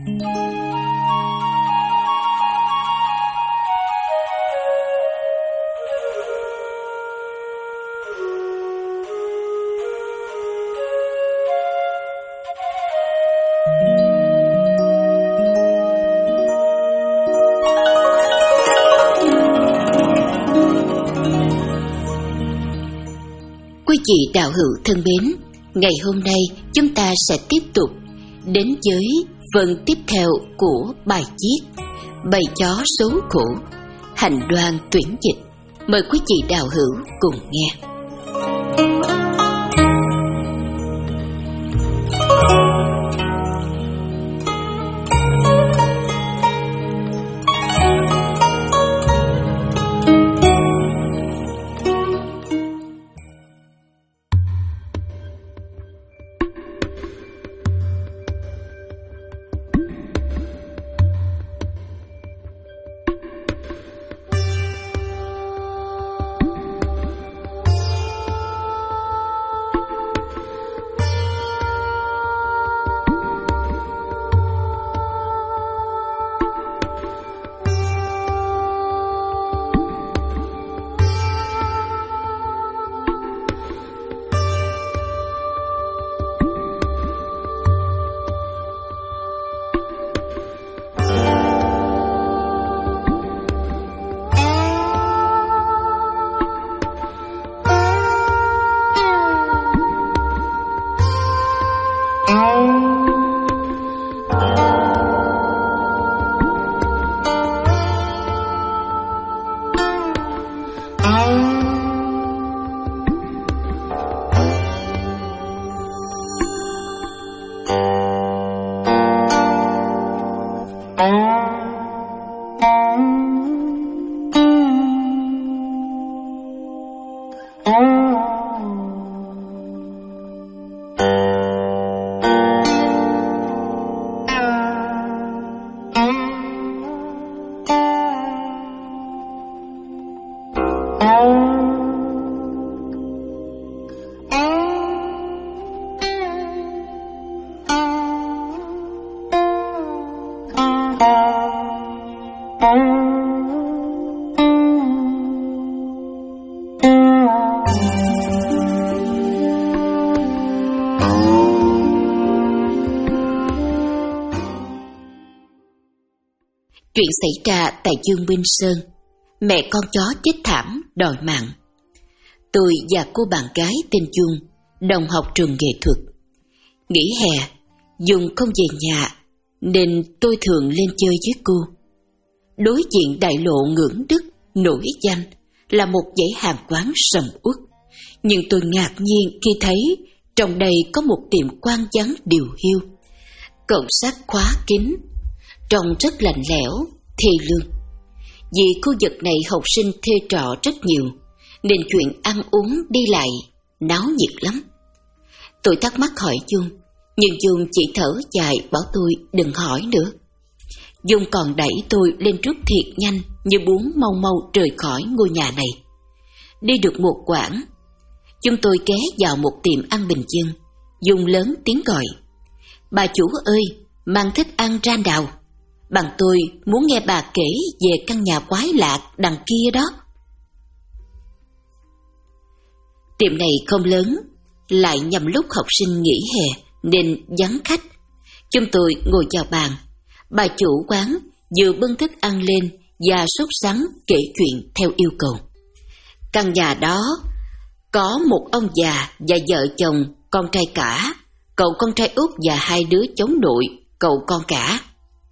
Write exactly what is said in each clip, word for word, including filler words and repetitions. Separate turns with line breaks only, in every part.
Quý vị đạo hữu thân mến, ngày hôm nay chúng ta sẽ tiếp tục đến với phần tiếp theo của bài viết Bầy chó số khổ, hành đoan tuyển dịch. Mời quý vị đạo hữu cùng nghe. Chuyện xảy ra tại Dương Minh Sơn, mẹ con chó chết thảm đòi mạng. Tôi và cô bạn gái tên Dung đồng học trường nghệ thuật. Nghỉ hè, Dung không về nhà nên tôi thường lên chơi với cô. Đối diện đại lộ Ngưỡng Đức nổi danh là một dãy hàng quán sầm uất, nhưng tôi ngạc nhiên khi thấy trong đây có một tiệm quan vắng điều hiu, cổng sắt khóa kín, trông rất lạnh lẽo, thê lương. Vì khu vực này học sinh thuê trọ rất nhiều, nên chuyện ăn uống đi lại náo nhiệt lắm. Tôi thắc mắc hỏi Dung, nhưng Dung chỉ thở dài bảo tôi đừng hỏi nữa. Dung còn đẩy tôi lên trước thiệt nhanh, như muốn mau mau rời khỏi ngôi nhà này. Đi được một quãng, chúng tôi ghé vào một tiệm ăn bình dân. Dung lớn tiếng gọi: "Bà chủ ơi, mang thức ăn ra nào. Bằng tôi muốn nghe bà kể về căn nhà quái lạ đằng kia đó." Tiệm này không lớn, lại nhằm lúc học sinh nghỉ hè nên vắng khách. Chúng tôi ngồi vào bàn. Bà chủ quán vừa bưng thức ăn lên và sốt sắng kể chuyện theo yêu cầu. Căn nhà đó có một ông già và vợ chồng, con trai cả, cậu con trai út và hai đứa cháu nội, cậu con cả.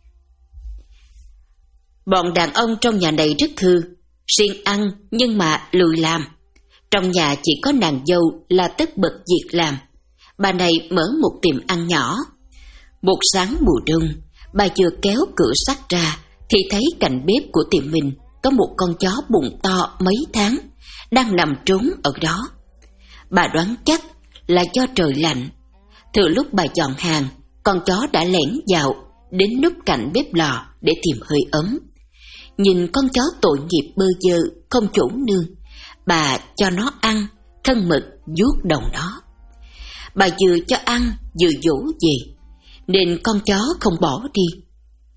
Bọn đàn ông trong nhà này rất hư, siêng ăn nhưng mà lười làm. Trong nhà chỉ có nàng dâu là tất bật việc làm. Bà này mở một tiệm ăn nhỏ. Một sáng mùa đông, bà vừa kéo cửa sắt ra thì thấy cạnh bếp của tiệm mình có một con chó bụng to mấy tháng đang nằm trốn ở đó. Bà đoán chắc là do trời lạnh. Từ lúc bà dọn hàng, con chó đã lẻn vào đến núp cạnh bếp lò để tìm hơi ấm. Nhìn con chó tội nghiệp bơ vơ không chỗ nương, bà cho nó ăn, thân mật vuốt đầu nó. Bà vừa cho ăn vừa dỗ về, nên con chó không bỏ đi.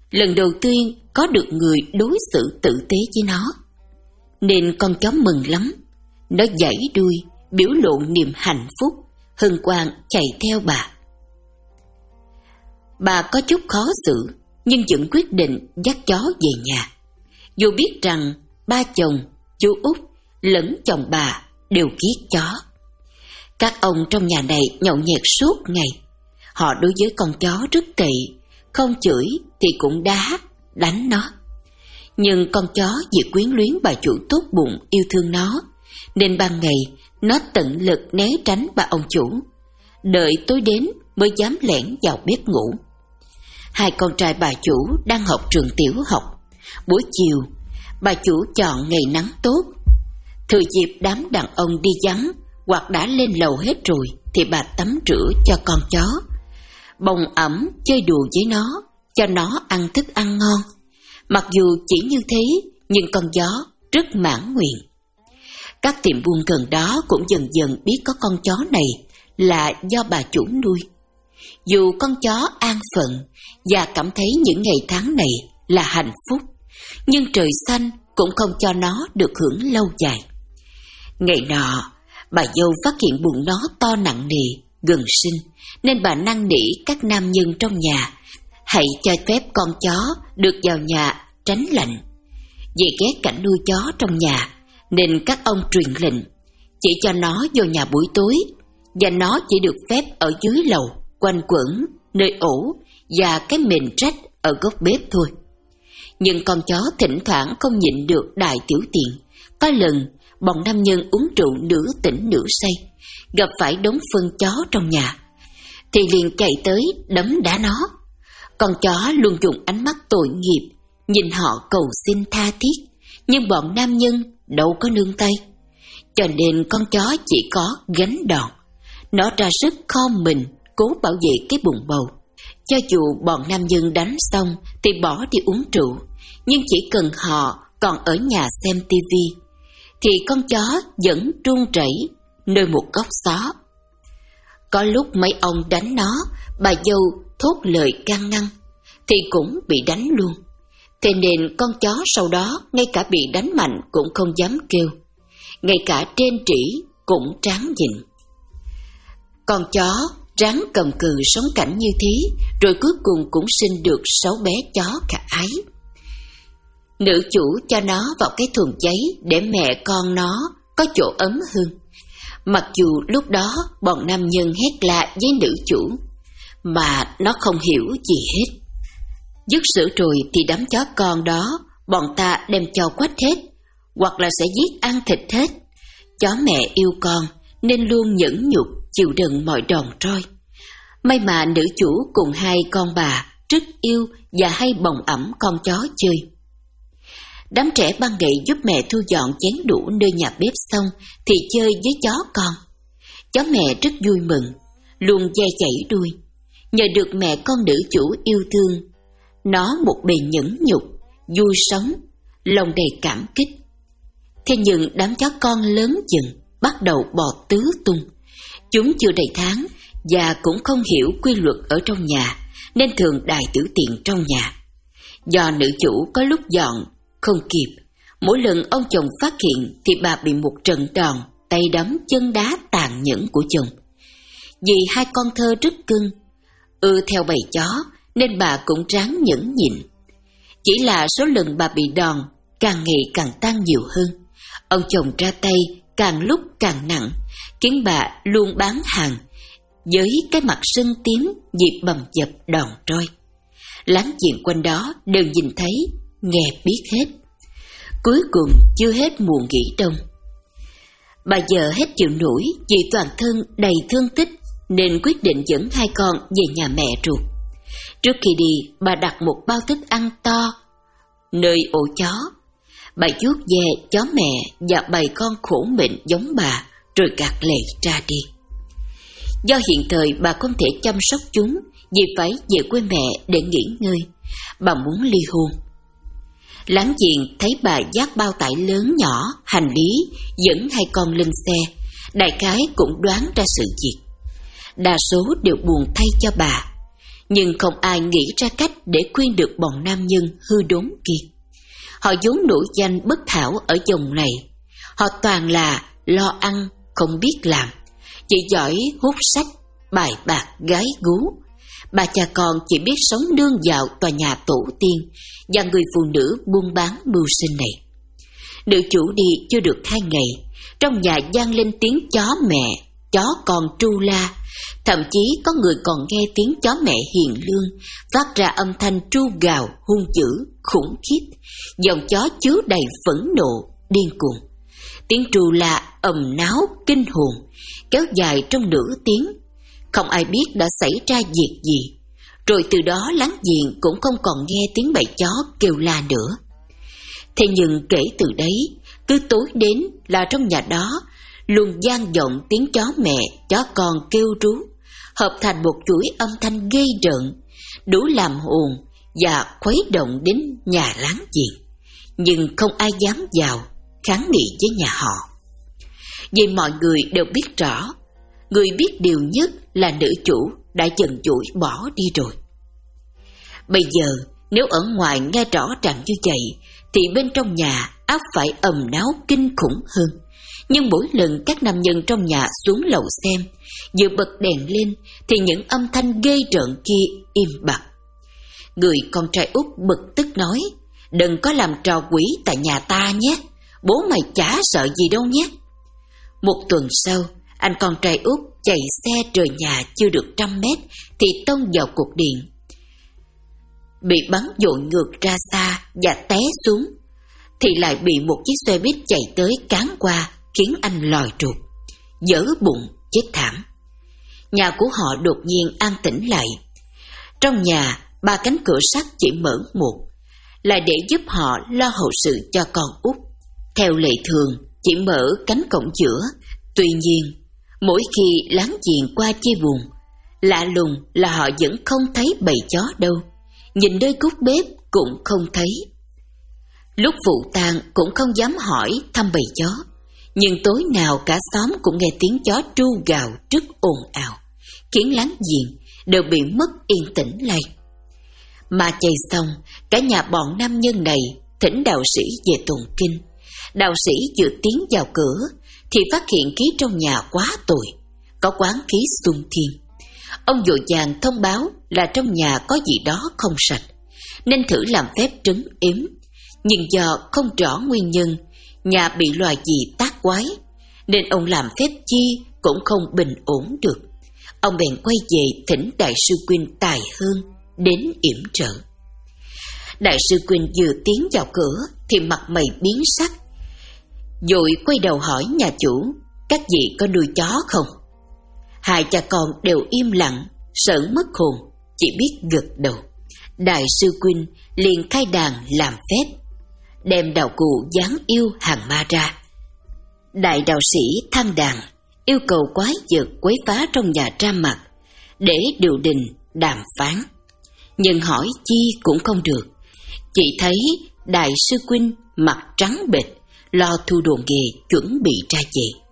Lần đầu tiên có được người đối xử tử tế với nó, nên con chó mừng lắm. Nó giãy đuôi, biểu lộ niềm hạnh phúc, hân hoan chạy theo bà. Bà có chút khó xử, nhưng vẫn quyết định dắt chó về nhà. Dù biết rằng ba chồng, chú Út lẫn chồng bà đều ghét chó. Các ông trong nhà này nhậu nhẹt suốt ngày. Họ đối với con chó rất tệ, không chửi thì cũng đá, đánh nó. Nhưng con chó vì quyến luyến bà chủ tốt bụng yêu thương nó, nên ban ngày nó tận lực né tránh bà ông chủ, đợi tối đến mới dám lẻn vào bếp ngủ. Hai con trai bà chủ đang học trường tiểu học. Buổi chiều, bà chủ chọn ngày nắng tốt. Thừa dịp đám đàn ông đi vắng hoặc đã lên lầu hết rồi, thì bà tắm rửa cho con chó, bồng ẩm chơi đùa với nó, cho nó ăn thức ăn ngon. Mặc dù chỉ như thế, nhưng con chó rất mãn nguyện. Các tiệm buôn gần đó cũng dần dần biết có con chó này là do bà chủ nuôi. Dù con chó an phận và cảm thấy những ngày tháng này là hạnh phúc, nhưng trời xanh cũng không cho nó được hưởng lâu dài. Ngày nọ, bà dâu phát hiện bụng nó to nặng nề, gần sinh, nên bà năn nỉ các nam nhân trong nhà hãy cho phép con chó được vào nhà tránh lạnh. Vì ghét cảnh nuôi chó trong nhà, nên các ông truyền lệnh chỉ cho nó vô nhà buổi tối, và nó chỉ được phép ở dưới lầu, quanh quẩn, nơi ổ và cái mền trách ở góc bếp thôi. Nhưng con chó thỉnh thoảng không nhịn được đại tiểu tiện. Có lần, bọn nam nhân uống rượu nửa tỉnh nửa say, gặp phải đống phân chó trong nhà, thì liền chạy tới đấm đá nó. Con chó luôn dùng ánh mắt tội nghiệp nhìn họ cầu xin tha thiết, nhưng bọn nam nhân đâu có nương tay, cho nên con chó chỉ có gánh đòn. Nó ra sức khom mình cố bảo vệ cái bụng bầu. Cho dù bọn nam nhân đánh xong thì bỏ đi uống rượu, nhưng chỉ cần họ còn ở nhà xem tivi, thì con chó vẫn run rẩy nơi một góc xó. Có lúc mấy ông đánh nó, bà dâu thốt lời can ngăn, thì cũng bị đánh luôn. Thế nên con chó sau đó ngay cả bị đánh mạnh cũng không dám kêu, ngay cả trên trĩ cũng tráng nhịn. Con chó ráng cầm cự sống cảnh như thế, rồi cuối cùng cũng sinh được sáu bé chó khả ái. Nữ chủ cho nó vào cái thùng giấy để mẹ con nó có chỗ ấm hơn. Mặc dù lúc đó bọn nam nhân hét la với nữ chủ, mà nó không hiểu gì hết. Dứt sữa rồi thì đám chó con đó bọn ta đem cho quách hết, hoặc là sẽ giết ăn thịt hết. Chó mẹ yêu con nên luôn nhẫn nhục chịu đựng mọi đòn roi. May mà nữ chủ cùng hai con bà rất yêu và hay bồng ẵm con chó chơi. Đám trẻ ban ngày giúp mẹ thu dọn chén đũa nơi nhà bếp xong thì chơi với chó con. Chó mẹ rất vui mừng, luôn dè chảy đuôi. Nhờ được mẹ con nữ chủ yêu thương, nó một bề nhẫn nhục, vui sống, lòng đầy cảm kích. Thế nhưng đám chó con lớn dần, bắt đầu bò tứ tung. Chúng chưa đầy tháng và cũng không hiểu quy luật ở trong nhà, nên thường đài tiểu tiện trong nhà. Do nữ chủ có lúc dọn không kịp, mỗi lần ông chồng phát hiện thì bà bị một trận đòn, tay đấm chân đá tàn nhẫn của chồng. Vì hai con thơ rất cưng, ưa theo bầy chó, nên bà cũng ráng nhẫn nhịn. Chỉ là số lần bà bị đòn càng ngày càng tăng nhiều hơn. Ông chồng ra tay càng lúc càng nặng, khiến bà luôn bán hàng, với cái mặt sưng tím vì bầm dập đòn roi. Láng giềng quanh đó đều nhìn thấy, nghe biết hết. Cuối cùng chưa hết mùa nghỉ đông, bà vợ hết chịu nổi vì toàn thân đầy thương tích, nên quyết định dẫn hai con về nhà mẹ ruột. Trước khi đi, bà đặt một bao thức ăn to nơi ổ chó. Bà vuốt ve chó mẹ và bầy con khổ mệnh giống bà, rồi gạt lệ ra đi. Do hiện thời bà không thể chăm sóc chúng, vì phải về quê mẹ để nghỉ ngơi, bà muốn ly hôn. Láng giềng thấy bà vác bao tải lớn nhỏ, hành lý, dẫn hai con lên xe, đại khái cũng đoán ra sự việc. Đa số đều buồn thay cho bà. nhưng không ai nghĩ ra cách để khuyên được bọn nam nhân hư đốn kia. Họ vốn nổi danh bất hảo ở vùng này. Họ toàn là lo ăn, không biết làm, chỉ giỏi hút sách, bài bạc, gái gú. Bà cha con chỉ biết sống nương vào tòa nhà tổ tiên và người phụ nữ buôn bán mưu sinh này. Nữ chủ đi chưa được hai ngày, trong nhà vang lên tiếng chó mẹ, chó con tru la. Thậm chí có người còn nghe tiếng chó mẹ hiền lương phát ra âm thanh tru gào hung dữ, khủng khiếp. Dòng chó chứa đầy phẫn nộ, điên cuồng. Tiếng tru la ầm náo kinh hồn, kéo dài trong nửa tiếng. Không ai biết đã xảy ra việc gì. Rồi từ đó láng giềng cũng không còn nghe tiếng bầy chó kêu la nữa. Thế nhưng kể từ đấy, cứ tối đến là trong nhà đó luôn vang vọng tiếng chó mẹ, chó con kêu rú, hợp thành một chuỗi âm thanh ghê rợn, đủ làm hồn và khuấy động đến nhà láng giềng. Nhưng không ai dám vào kháng nghị với nhà họ, vì mọi người đều biết rõ, người biết điều nhất là nữ chủ đã dần dỗi bỏ đi rồi. Bây giờ nếu ở ngoài nghe rõ ràng như vậy, thì bên trong nhà ắt phải ầm náo kinh khủng hơn. Nhưng mỗi lần các nam nhân trong nhà xuống lầu xem, vừa bật đèn lên thì những âm thanh ghê rợn kia im bặt. Người con trai út bực tức nói: "Đừng có làm trò quỷ tại nhà ta nhé, bố mày chả sợ gì đâu nhé." Một tuần sau, anh con trai út chạy xe rời nhà chưa được trăm mét thì tông vào cột điện, bị bắn dội ngược ra xa và té xuống, thì lại bị một chiếc xe buýt chạy tới cán qua, khiến anh lòi ruột, dở bụng, chết thảm. Nhà của họ đột nhiên an tĩnh lại. Trong nhà, ba cánh cửa sắt chỉ mở một, là để giúp họ lo hậu sự cho con út. Theo lệ thường, chỉ mở cánh cổng giữa. Tuy nhiên, mỗi khi láng giềng qua chia buồn, lạ lùng là họ vẫn không thấy bầy chó đâu, nhìn nơi gút bếp cũng không thấy. Lúc vụ tang cũng không dám hỏi thăm bầy chó, nhưng tối nào cả xóm cũng nghe tiếng chó tru gào rất ồn ào, khiến láng giềng đều bị mất yên tĩnh lại. Mà chạy xong, cả nhà bọn nam nhân này thỉnh đạo sĩ về tụng kinh. Đạo sĩ vừa tiến vào cửa thì phát hiện khí trong nhà quá tồi, có quán khí xung thiên. Ông vội vàng thông báo là trong nhà có gì đó không sạch, nên thử làm phép trấn yếm. Nhưng do không rõ nguyên nhân nhà bị loài gì tác quái, nên ông làm phép chi cũng không bình ổn được. Ông bèn quay về thỉnh đại sư Quynh Tài Hơn đến yểm trợ. Đại sư Quynh vừa tiến vào cửa thì mặt mày biến sắc, vội quay đầu hỏi nhà chủ: "Các vị có nuôi chó không?" Hai cha con đều im lặng, sợ mất hồn, chỉ biết gật đầu. Đại sư Quynh liền khai đàn làm phép, đem đạo cụ giáng yêu hàng ma ra. Đại đạo sĩ thăng đàn, yêu cầu quái vật quấy phá trong nhà ra mặt, để điều đình đàm phán. Nhưng hỏi chi cũng không được, chỉ thấy đại sư Quynh mặt trắng bệch, lo thu đồ nghề chuẩn bị ra về.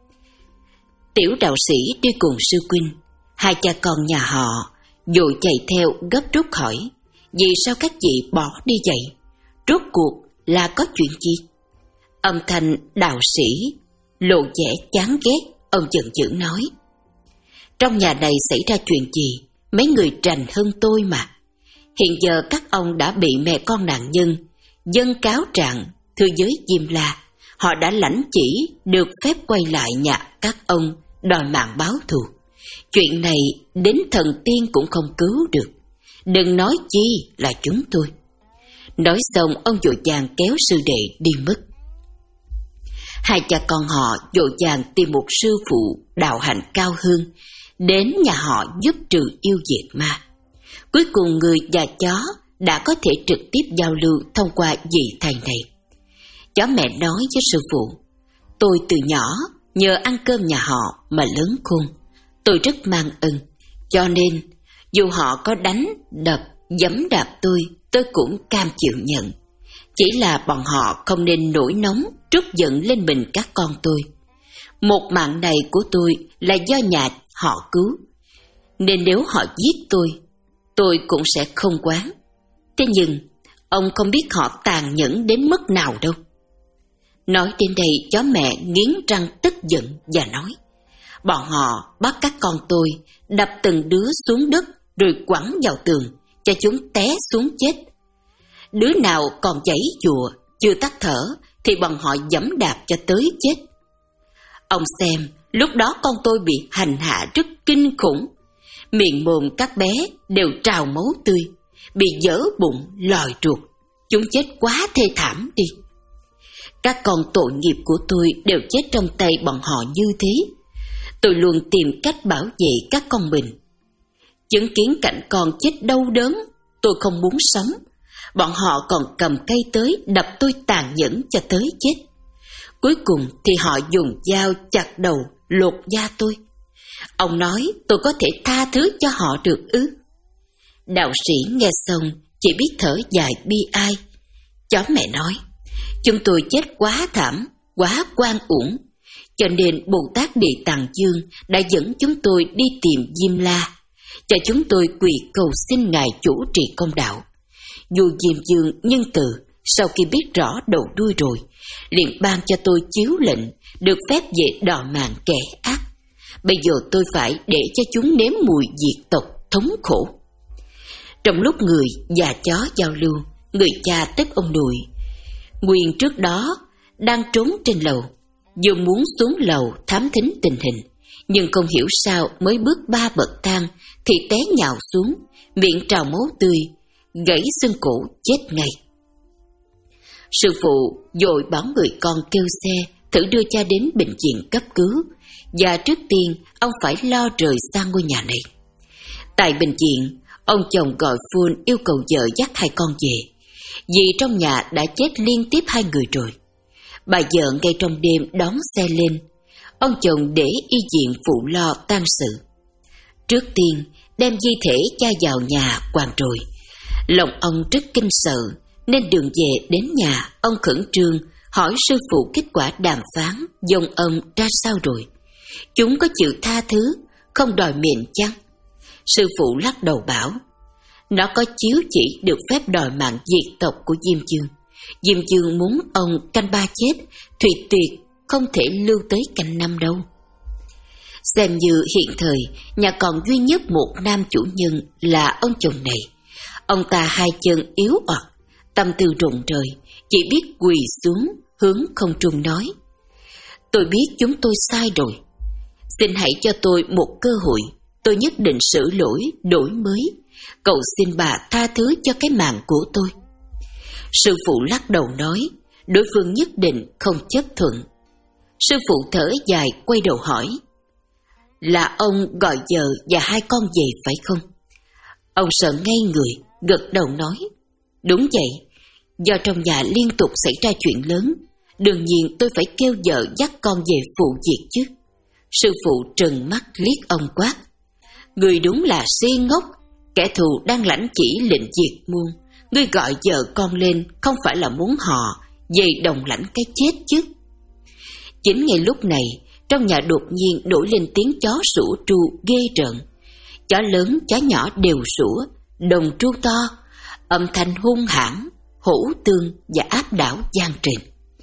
Tiểu đạo sĩ đi cùng sư Quynh, hai cha con nhà họ vội chạy theo gấp rút hỏi: "Vì sao các vị bỏ đi vậy? Rốt cuộc là có chuyện gì?" Âm thanh đạo sĩ lộ vẻ chán ghét, ông giận dữ nói: "Trong nhà này xảy ra chuyện gì? Mấy người rành hơn tôi mà. Hiện giờ các ông đã bị mẹ con nạn nhân dâng cáo trạng thưa giới Diêm La. Họ đã lãnh chỉ được phép quay lại nhà các ông đòi mạng báo thù. Chuyện này đến thần tiên cũng không cứu được, đừng nói chi là chúng tôi." Nói xong ông vội vàng kéo sư đệ đi mất. Hai cha con họ vội vàng tìm một sư phụ đạo hạnh cao hơn đến nhà họ giúp trừ yêu diệt ma. Cuối cùng người và chó đã có thể trực tiếp giao lưu thông qua vị thầy này. Chó mẹ nói với sư phụ: "Tôi từ nhỏ nhờ ăn cơm nhà họ mà lớn khôn, tôi rất mang ơn, cho nên dù họ có đánh, đập, giẫm đạp tôi, tôi cũng cam chịu nhận. Chỉ là bọn họ không nên nổi nóng, trút giận lên mình các con tôi. Một mạng này của tôi là do nhà họ cứu, nên nếu họ giết tôi, tôi cũng sẽ không quán. Thế nhưng, ông không biết họ tàn nhẫn đến mức nào đâu. Nói đến đây, chó mẹ nghiến răng tức giận và nói, bọn họ bắt các con tôi, đập từng đứa xuống đất rồi quẳng vào tường, cho chúng té xuống chết. Đứa nào còn giãy giụa, chưa tắt thở, thì bọn họ giẫm đạp cho tới chết. Ông xem, lúc đó con tôi bị hành hạ rất kinh khủng. Miệng mồm các bé đều trào máu tươi, bị dở bụng, lòi ruột. Chúng chết quá thê thảm đi. Các con tội nghiệp của tôi đều chết trong tay bọn họ như thế. Tôi luôn tìm cách bảo vệ các con mình. Chứng kiến cảnh con chết đau đớn, tôi không muốn sống. Bọn họ còn cầm cây tới đập tôi tàn nhẫn cho tới chết. Cuối cùng thì họ dùng dao chặt đầu, lột da tôi. Ông nói tôi có thể tha thứ cho họ được ư? Đạo sĩ nghe xong chỉ biết thở dài bi ai. Chó mẹ nói, chúng tôi chết quá thảm, quá oan uổng, cho nên Bồ Tát Địa Tạng Dương đã dẫn chúng tôi đi tìm Diêm La, cho chúng tôi quỳ cầu xin Ngài chủ trì công đạo. Dù Diêm Dương nhân từ, sau khi biết rõ đầu đuôi rồi, liền ban cho tôi chiếu lệnh được phép về đòi mạng kẻ ác. Bây giờ tôi phải để cho chúng nếm mùi diệt tộc thống khổ. Trong lúc người và chó giao lưu, người cha tức ông nội Nguyên trước đó đang trốn trên lầu, vừa muốn xuống lầu thám thính tình hình, nhưng không hiểu sao mới bước ba bậc thang thì té nhào xuống, miệng trào máu tươi, gãy xương cổ chết ngay. Sư phụ vội bảo người con kêu xe thử đưa cha đến bệnh viện cấp cứu, và trước tiên ông phải lo rời xa ngôi nhà này. Tại bệnh viện, ông chồng gọi phone yêu cầu vợ dắt hai con về, vì trong nhà đã chết liên tiếp hai người rồi. Bà vợ ngay trong đêm đón xe lên, ông chồng để y viện phụ lo tang sự. Trước tiên đem di thể cha vào nhà quàng rồi. Lòng ông rất kinh sợ, nên đường về đến nhà ông khẩn trương hỏi sư phụ kết quả đàm phán dòng ông ra sao rồi. Chúng có chịu tha thứ, không đòi miệng chăng? Sư phụ lắc đầu bảo, nó có chiếu chỉ được phép đòi mạng diệt tộc của Diêm Dương. Diêm Dương muốn ông canh ba chết, thì tuyệt không thể lưu tới canh năm đâu. Xem như hiện thời nhà còn duy nhất một nam chủ nhân là ông chồng này. Ông ta hai chân yếu oặt, tâm tư rụng rời, chỉ biết quỳ xuống hướng không trung nói, tôi biết chúng tôi sai rồi, xin hãy cho tôi một cơ hội, tôi nhất định sửa lỗi, đổi mới, cầu xin bà tha thứ cho cái mạng của tôi. Sư phụ lắc đầu nói, đối phương nhất định không chấp thuận. Sư phụ thở dài quay đầu hỏi, là ông gọi vợ và hai con về phải không? Ông sợ ngay người, gật đầu nói, đúng vậy, do trong nhà liên tục xảy ra chuyện lớn, đương nhiên tôi phải kêu vợ dắt con về phụ việc chứ. Sư phụ trừng mắt liếc ông quát, người đúng là si ngốc, kẻ thù đang lãnh chỉ lệnh diệt muôn, ngươi gọi vợ con lên không phải là muốn họ về đồng lãnh cái chết chứ. Chính ngay lúc này, trong nhà đột nhiên nổi lên tiếng chó sủa tru ghê rợn. Chó lớn chó nhỏ đều sủa, đồng tru to, âm thanh hung hãn, hổ tương và áp đảo gian truyền.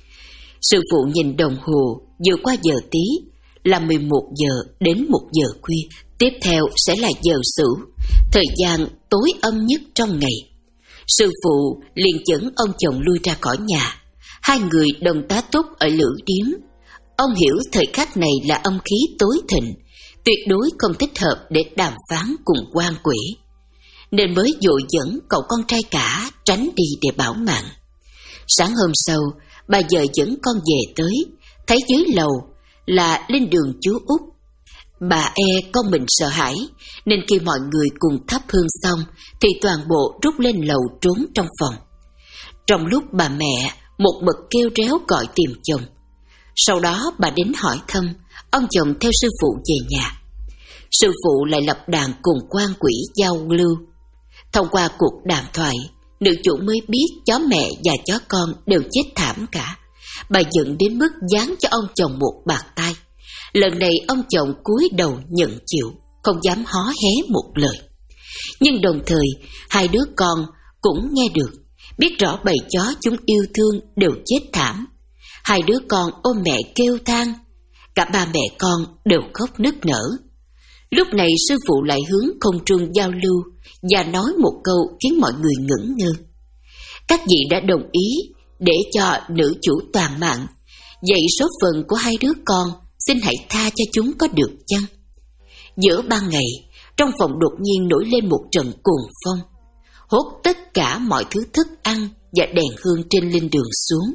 Sư phụ nhìn đồng hồ, vừa qua giờ tí, là mười một giờ đến một giờ khuya. Tiếp theo sẽ là giờ sửu, thời gian tối âm nhất trong ngày. Sư phụ liền dẫn ông chồng lui ra khỏi nhà. Hai người đồng tá túc ở lữ điếm. Ông hiểu thời khắc này là âm khí tối thịnh, tuyệt đối không thích hợp để đàm phán cùng quan quỷ, nên mới dội dẫn cậu con trai cả tránh đi để bảo mạng. Sáng hôm sau, bà vợ dẫn con về tới, thấy dưới lầu là lên đường chú Út. Bà e con mình sợ hãi, nên khi mọi người cùng thắp hương xong thì toàn bộ rút lên lầu trốn trong phòng. Trong lúc bà mẹ một bậc kêu réo gọi tìm chồng. Sau đó bà đến hỏi thăm, ông chồng theo sư phụ về nhà. Sư phụ lại lập đàn cùng quan quỷ giao lưu. Thông qua cuộc đàm thoại, nữ chủ mới biết chó mẹ và chó con đều chết thảm cả. Bà giận đến mức giáng cho ông chồng một bạt tai. Lần này ông chồng cúi đầu nhận chịu, không dám hó hé một lời. Nhưng đồng thời, hai đứa con cũng nghe được, biết rõ bầy chó chúng yêu thương đều chết thảm. Hai đứa con ôm mẹ kêu than, cả ba mẹ con đều khóc nức nở. Lúc này sư phụ lại hướng không trung giao lưu và nói một câu khiến mọi người ngẩn ngơ. Các vị đã đồng ý để cho nữ chủ toàn mạng, vậy số phận của hai đứa con xin hãy tha cho chúng có được chăng? Giữa ban ngày, trong phòng đột nhiên nổi lên một trận cuồng phong, hốt tất cả mọi thứ thức ăn và đèn hương trên linh đường xuống.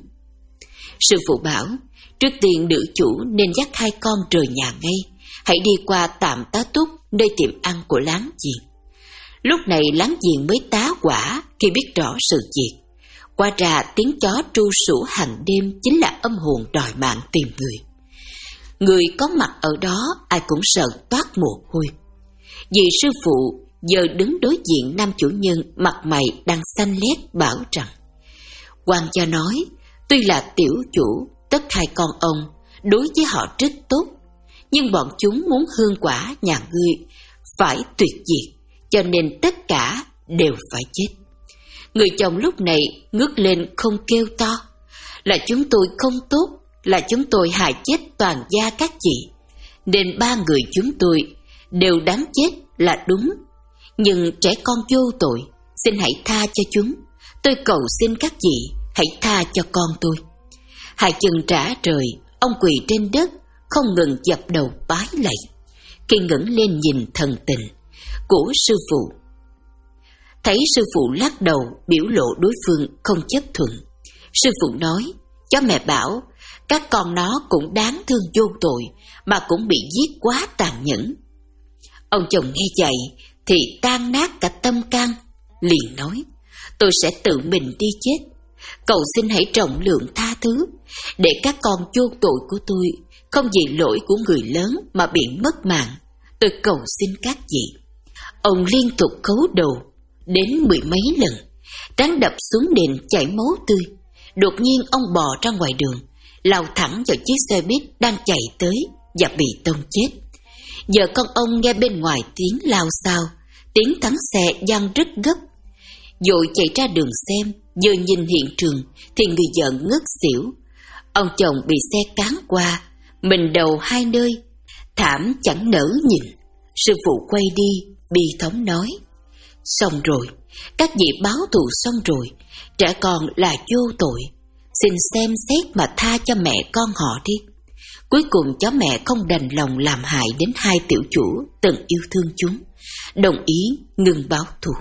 Sư phụ bảo, trước tiên nữ chủ nên dắt hai con rời nhà ngay, hãy đi qua tạm tá túc nơi tiệm ăn của láng giềng. Lúc này láng giềng mới tá hỏa khi biết rõ sự việc. Qua ra tiếng chó tru sủa hàng đêm chính là âm hồn đòi mạng tìm người. Người có mặt ở đó ai cũng sợ toát mồ hôi. Vì sư phụ giờ đứng đối diện nam chủ nhân mặt mày đang xanh lét bảo rằng: quan gia nói, tuy là tiểu chủ, tất hai con ông đối với họ rất tốt, nhưng bọn chúng muốn hương quả nhà ngươi phải tuyệt diệt, cho nên tất cả đều phải chết. Người chồng lúc này ngước lên không kêu to, là chúng tôi không tốt, là chúng tôi hại chết toàn gia các chị, nên ba người chúng tôi đều đáng chết là đúng. Nhưng trẻ con vô tội, xin hãy tha cho chúng. Tôi cầu xin các chị hãy tha cho con tôi. Hai chân trả trời, ông quỳ trên đất, không ngừng dập đầu bái lạy. Khi ngẩng lên nhìn thần tình của sư phụ, thấy sư phụ lắc đầu biểu lộ đối phương không chấp thuận. Sư phụ nói, cho mẹ bảo, các con nó cũng đáng thương vô tội mà cũng bị giết quá tàn nhẫn. Ông chồng nghe vậy thì tan nát cả tâm can, liền nói, tôi sẽ tự mình đi chết. Cầu xin hãy trọng lượng tha thứ, để các con vô tội của tôi không vì lỗi của người lớn mà bị mất mạng. Tôi cầu xin các vị. Ông liên tục khấu đầu đến mười mấy lần, trán đập xuống nền chảy máu tươi. Đột nhiên ông bò ra ngoài đường, lao thẳng vào chiếc xe buýt đang chạy tới và bị tông chết. Giờ con ông nghe bên ngoài tiếng lao xao, tiếng thắng xe vang rất gấp, vội chạy ra đường xem. Vừa nhìn hiện trường thì người vợ ngất xỉu. Ông chồng bị xe cán qua, mình đầu hai nơi, thảm chẳng nỡ nhìn. Sư phụ quay đi, bi thống nói, xong rồi, các vị báo thù xong rồi, trẻ con là vô tội, xin xem xét mà tha cho mẹ con họ đi. Cuối cùng chó mẹ không đành lòng làm hại đến hai tiểu chủ từng yêu thương chúng, đồng ý ngừng báo thù.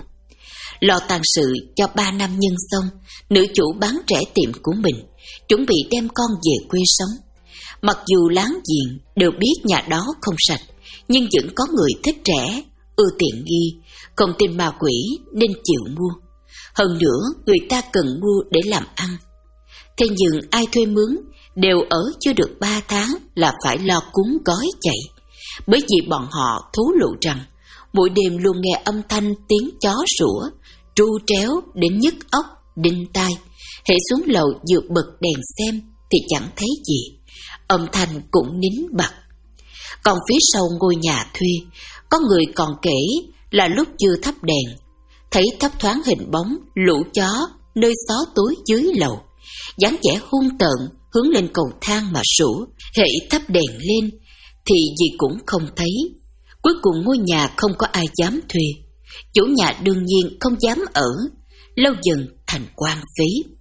Lo tang sự cho ba nam nhân xong, nữ chủ bán trẻ tiệm của mình, chuẩn bị đem con về quê sống. Mặc dù láng giềng đều biết nhà đó không sạch, nhưng vẫn có người thích trẻ, ưa tiện nghi, không tin ma quỷ nên chịu mua. Hơn nữa, người ta cần mua để làm ăn. Thế nhưng ai thuê mướn đều ở chưa được ba tháng là phải lo cúng gói chạy, bởi vì bọn họ thú lộ rằng mỗi đêm luôn nghe âm thanh tiếng chó sủa, tru tréo đến nhức óc, đinh tai. Hễ xuống lầu vừa bật đèn xem thì chẳng thấy gì, âm thanh cũng nín bặt. Còn phía sau ngôi nhà thuê, có người còn kể là lúc chưa thắp đèn, thấy thấp thoáng hình bóng lũ chó nơi xó tối dưới lầu, dáng vẻ hung tợn hướng lên cầu thang mà sủa. Hễ thắp đèn lên thì gì cũng không thấy. Cuối cùng ngôi nhà không có ai dám thuê, chủ nhà đương nhiên không dám ở, lâu dần thành quan phí.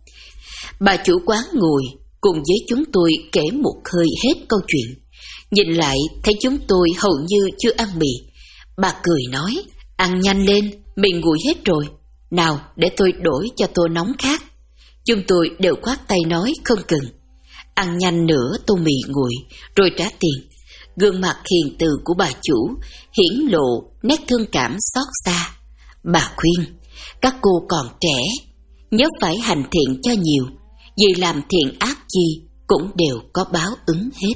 Bà chủ quán ngồi cùng với chúng tôi kể một hơi hết câu chuyện. Nhìn lại thấy chúng tôi hầu như chưa ăn mì, bà cười nói, ăn nhanh lên, mì nguội hết rồi, nào để tôi đổi cho tô nóng khác. Chúng tôi đều khoát tay nói không cần. Ăn nhanh nữa tô mì nguội rồi trả tiền. Gương mặt hiền từ của bà chủ hiển lộ nét thương cảm xót xa. Bà khuyên, các cô còn trẻ, nhớ phải hành thiện cho nhiều, vì làm thiện ác chi cũng đều có báo ứng hết.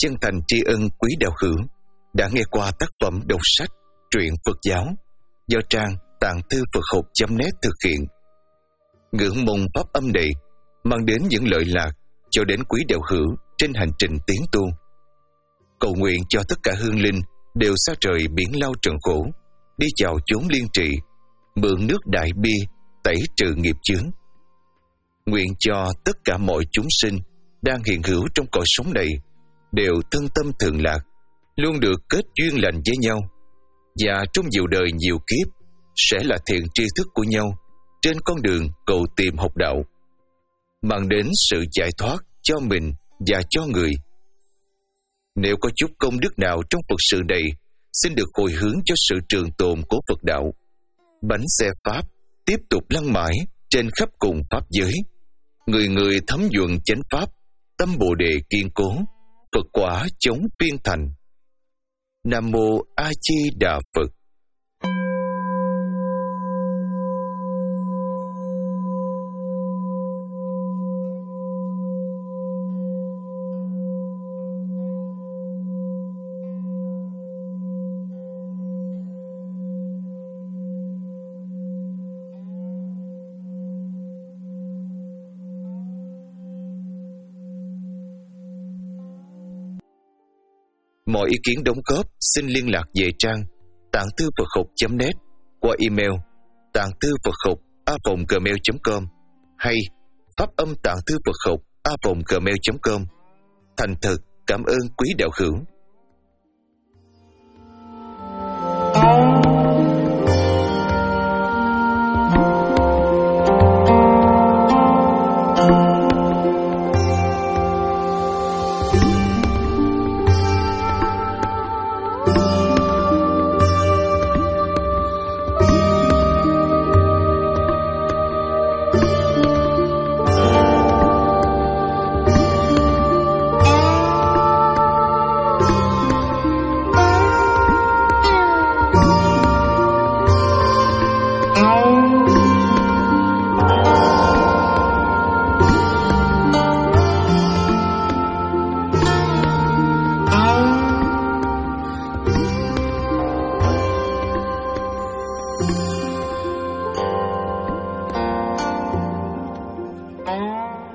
chân thành tri ân quý đạo hữu đã nghe qua tác phẩm đọc sách truyện Phật giáo do trang tạng thư Phật học chấm net thực hiện. Ngưỡng mong pháp âm này mang đến những lợi lạc cho đến quý đạo hữu trên hành trình tiến tu. Cầu nguyện cho tất cả hương linh đều xa trời biển lao trần khổ, đi chào chốn liên trị, mượn nước đại bi tẩy trừ nghiệp chướng. Nguyện cho tất cả mọi chúng sinh đang hiện hữu trong cõi sống này đều thân tâm thường lạc, luôn được kết duyên lành với nhau, và trong nhiều đời nhiều kiếp sẽ là thiện tri thức của nhau trên con đường cầu tìm học đạo, mang đến sự giải thoát cho mình và cho người. Nếu có chút công đức nào trong Phật sự này, xin được hồi hướng cho sự trường tồn của Phật đạo. Bánh xe Pháp tiếp tục lăn mãi trên khắp cùng Pháp giới. Người người thấm nhuận chánh Pháp, tâm Bồ Đề kiên cố, Phật quả chống phiên thành. Nam Mô A Di Đà Phật. Mọi ý kiến đóng góp xin liên lạc về trang tạng thư Phật học chấm net qua email tạng thư Phật học a vòng gmail chấm com hay pháp âm tạng thư Phật học a vòng gmail chấm com. Thành thật cảm ơn quý đạo hữu.
Oh.